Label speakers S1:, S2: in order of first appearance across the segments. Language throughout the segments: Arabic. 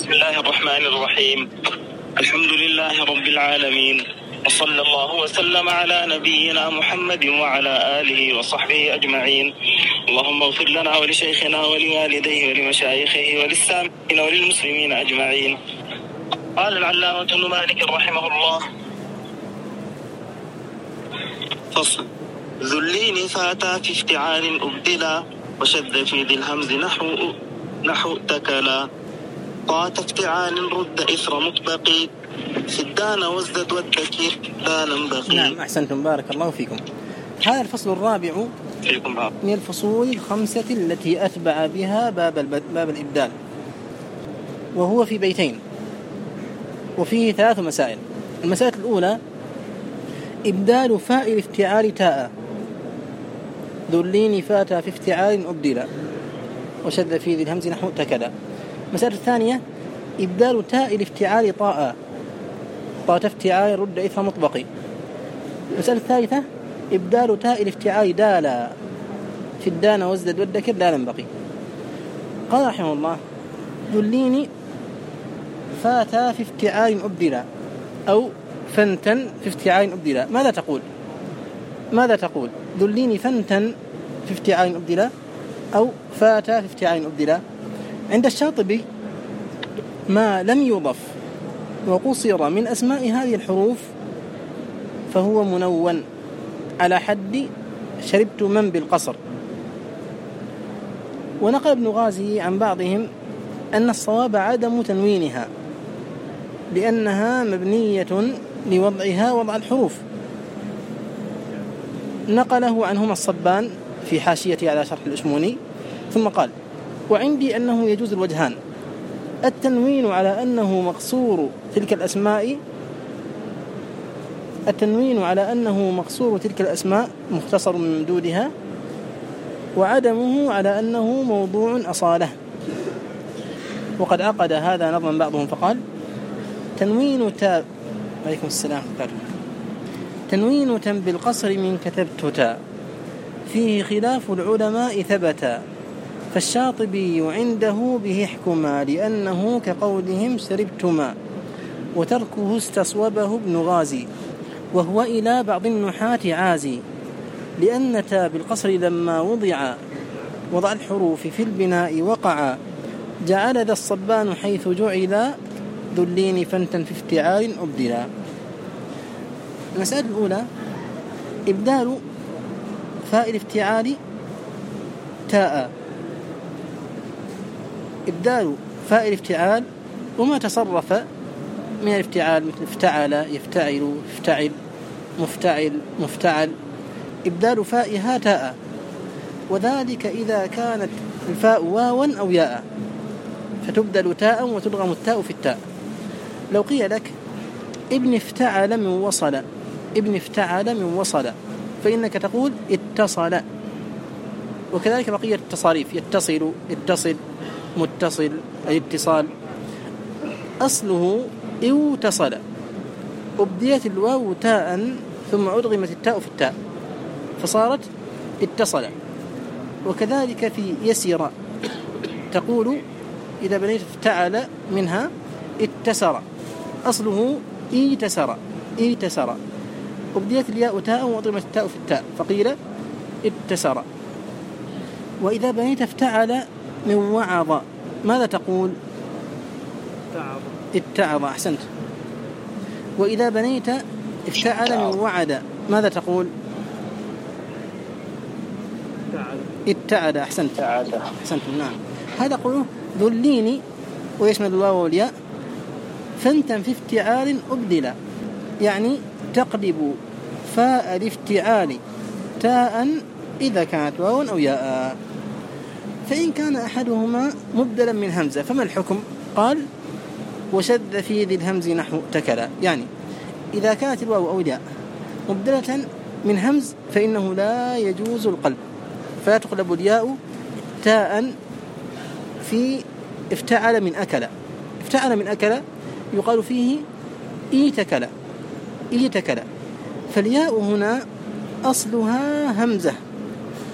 S1: بسم الله الرحمن الرحيم. الحمد لله رب العالمين، وصلى الله وسلم على نبينا محمد وعلى آله وصحبه أجمعين. اللهم اغفر لنا ولشيخنا ولوالديه ولمشايخه وللسامعين وللمسلمين أجمعين. قال العلامة ابن مالك رحمه الله: فصل. ذلين فاتا في افتعال أبدلا، وشذ في ذي الهمز نحو تكلا. طات افتعال رد إثر مطبقي، سدان وازدد والتكير دالا بقي.
S2: نعم، أحسنتم، بارك الله فيكم. هذا الفصل الرابع من الفصول الخمسة التي أتبع بها باب الإبدال، وهو في بيتين، وفيه 3 مسائل. المسألة الأولى: إبدال فاء الافتعال تاء. ذلين فاتا في افتعال أبدلا، وشذ في ذي الهمز نحو تكلا. المسألة الثانية: إبدال تاء الافتعال طاء. طات افتعال رد إثر مطبقي. المسألة الثالثة: إبدال تاء الافتعال دالا، في الدان وازدد والدكر دالا بقي. قال رحمه الله: ذلين فاتا في افتعال أبدلا، أو فنتا في افتعال أبدلا. ماذا تقول؟ ذلين فنتا في افتعال أبدلا، أو فاتا في افتعال أبدلا. عند الشاطبي ما لم يضف وقصر من أسماء هذه الحروف فهو منون على حد شربت من بالقصر. ونقل ابن غازي عن بعضهم أن الصواب عدم تنوينها، لأنها مبنية لوضعها وضع الحروف. نقله عنهما الصبان في حاشيته على شرح الأشموني، ثم قال: وعندي أنه يجوز الوجهان: التنوين على أنه مقصور تلك الأسماء مختصر من ممدودها، وعدمه على أنه موضوع أصالة. وقد عقد هذا نظما بعضهم فقال: تنوين تاء عليكم السلام تنوين تم بالقصر من كتبت تاء، فيه خلاف العلماء ثبتا، فالشاطبي عنده به حكما، لأنه كقولهم شربتما، وتركه استصوبه ابن غازي، وهو إلى بعض النحاة عازي، لأن تاء بالقصر لما وضع الحروف في البناء وقع، جعل ذا الصبان حيث جعل ذلين فنتا في افتعال أبدلا. المسألة الأولى: إبدال فاء الافتعال تاء. إبدال فاء الافتعال وما تصرف من الافتعال، مثل افتعل، يفتعل، افتعل، مفتعل، مفتعل، إبدال فائها تاء، وذلك إذا كانت الفاء واوا أو ياء، فتبدل تاء وتدغم التاء في التاء. لو قيل لك ابن افتعل من وصل، فإنك تقول اتصل. وكذلك بقية التصاريف: يتصل، اتصل، متصل، الاتصال. أصله اتصل، أبديت الواو تاء ثم أدغمت التاء في التاء فصارت اتصل. وكذلك في يسير، تقول إذا بنيت افتعل منها اتسر، أصله ايتسر، أبديت الياء تاء وأضغمت التاء في التاء فقيل اتسر. وإذا بنيت افتعل من وعظ، ماذا تقول؟ اتعظ. أحسنت. وإذا بنيت افتعل من وعد، ماذا تقول؟ اتعد. أحسنت. نعم. هذا قوله ذلين، ويشمل الواو والياء، فانتا في افتعال أبدلا، يعني تقلب فاء الافتعال تاء إذا كانت واو أو ياء. فإن كان أحدهما مبدلا من همزة فما الحكم؟ قال: وشذ في ذي الهمز نحو تكلا، يعني إذا كانت الواو أو الياء مبدلة من همز فإنه لا يجوز القلب، فلا تقلب الياء تاء في افتعل من أكل. افتعل من أكل يقال فيه إيتكلا، فالياء هنا أصلها همزة،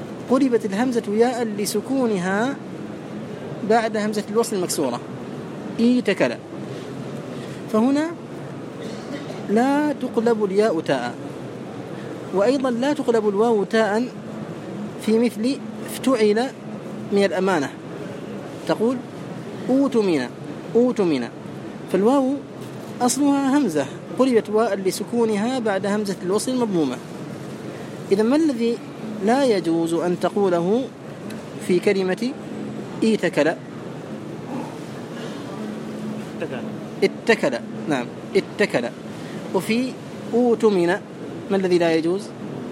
S2: قلبت الهمزة ياء لسكونها بعد همزة الوصل المكسورة، اتكل. فهنا لا تقلب الياء تاء، وأيضا لا تقلب الواو تاء في مثل افتعل من الأمانة، تقول أوتمن، فالواو أصلها همزة قلبت واء لسكونها بعد همزة الوصل المضمومة. إذا ما الذي لا يجوز أن تقوله في كلمة اتكل؟ اتكل، نعم اتكل. وفي أوتمن ما الذي لا يجوز؟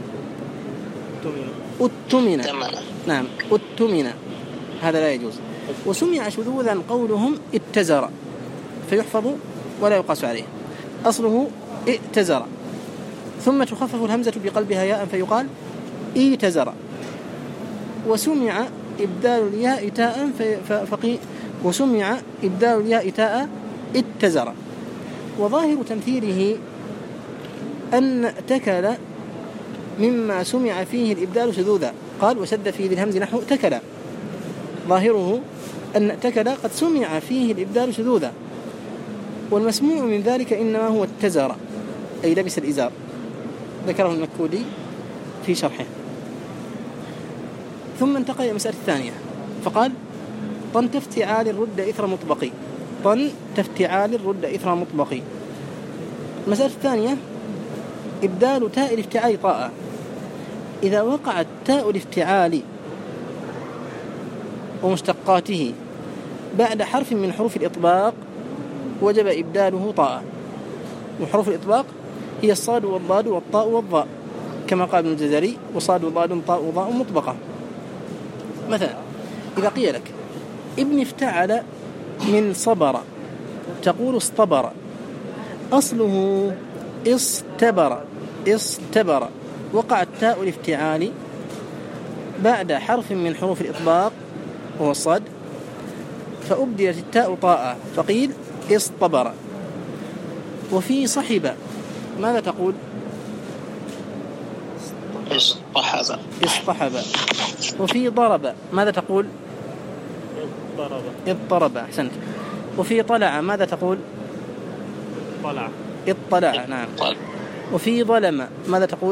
S2: أتمن، نعم أتمن، هذا لا يجوز. وسمع شذوذا قولهم اتزر، فيحفظ ولا يقاس عليه، أصله ائتزر، ثم تخفف الهمزة بقلبها ياء فيقال ائتزر. وسمع إبدال الياء تاء وسمع إبدال الياء تاء اتزر. وظاهر تمثيله أن اتكل مما سمع فيه الإبدال شذوذا، قال وشد في ذي الهمز نحو اتكل، ظاهره أن اتكل قد سمع فيه الإبدال شذوذا، والمسموع من ذلك إنما هو اتزر أي لبس الإزار، ذكره المكودي في شرحه. ثم انتقل إلى المسألة الثانية فقال طن تفتعال الرد إثر مطبقي، طن تفتعال الرد إثر مطبقي. المسألة الثانية إبدال تاء الافتعال طاء. إذا وقعت تاء الافتعال ومشتقاته بعد حرف من حروف الإطباق وجب إبداله طاء. وحروف الإطباق هي الصاد والضاد والطاء والضاء، كما قال ابن الجزري وصاد وضاد طاء وضاء مطبقة. مثلا إذا قيل لك ابن افتعل من صبر، تقول اصطبر، أصله استبر، وقعت تاء الافتعال بعد حرف من حروف الإطباق وهو الصاد، فأبدلت التاء طاء فقيل اصطبر. وفي صحب ماذا تقول؟ اصطحب. وفي ضرب ماذا تقول؟ اضطرب، أحسنت. وفي طلع ماذا تقول؟ اطلع، نعم. وفي ظلم ماذا تقول؟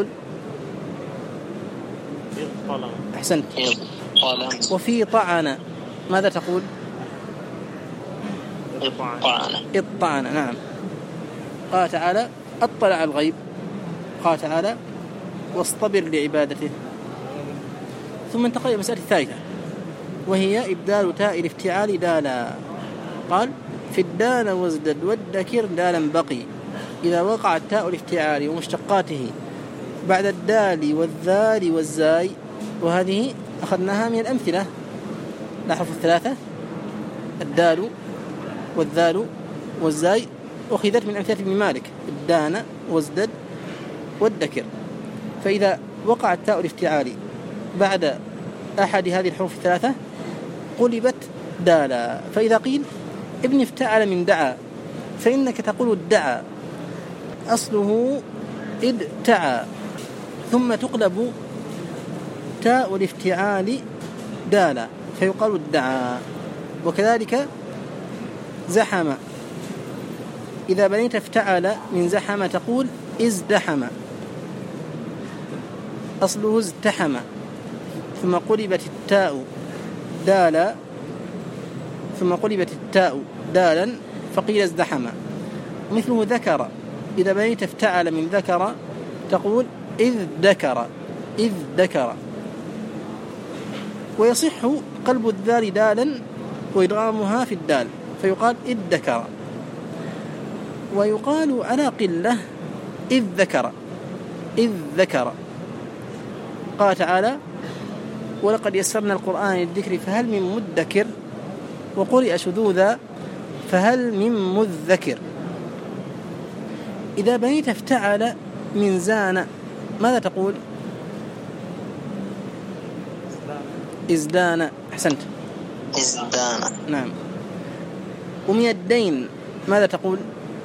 S2: أحسنت. وفي طعن ماذا تقول؟ اطعن، نعم. قال تعالى اطلع الغيب، قال تعالى واصطبر لعبادته. ثم انتقل إلى المسألة الثالثة وهي إبدال تاء الافتعال دالا. قال في الدال وازدد والذكر دالا بقي. إذا وقعت تاء الافتعال ومشتقاته بعد الدال والذال والزاي، وهذه أخذناها من الأمثلة، الأحرف الثلاثة الدال والذال والزاي أخذت من أمثلة ابن مالك الدان وازدد والذكر. فإذا وقعت تاء الافتعال بعد أحد هذه الحروف الثلاثة قلبت دالا. فإذا قيل ابن افتعل من دعا فإنك تقول الدعا، أصله ادعى، ثم تقلب تاء الافتعال دالا فيقال الدعا. وكذلك زحم، إذا بنيت افتعل من زحم تقول ازدحم، أصله ازدحم، ثم قلبت التاء دالا، ثم قلبت التاء دالا فقيل ازدحم. مثله ذكر، إذا بنيت افتعل من ذكر تقول إذ ذكر. ويصح قلب الذال دالا وإدغامها في الدال فيقال إذ ذكر. ويقال على قلة إذ ذكر. قال تعالى ولقد يسرنا القرآن للذكر فهل من مدكر، وقرئ شذوذا فهل من مذكر. إذا بنيت افتعل من زان ماذا تقول؟ ازدان، أحسنت،
S3: ازدان،
S2: نعم. ومن الدين ماذا تقول؟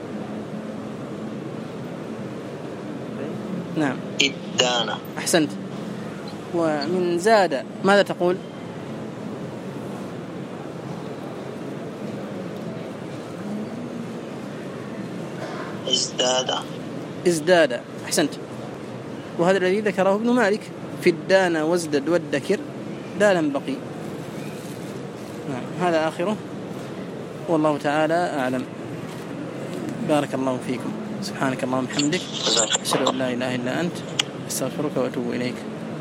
S2: نعم
S3: ادان،
S2: أحسنت. ومن زاد ماذا تقول؟ ازداد. أحسنت. وهذا الذي ذكره ابن مالك في الدان وازدد والدكر دالا بقي. هذا آخره، والله تعالى أعلم. بارك الله فيكم. سبحانك اللهم وبحمدك، أشهد أن لا إله إلا أنت، أستغفرك وأتوب إليك.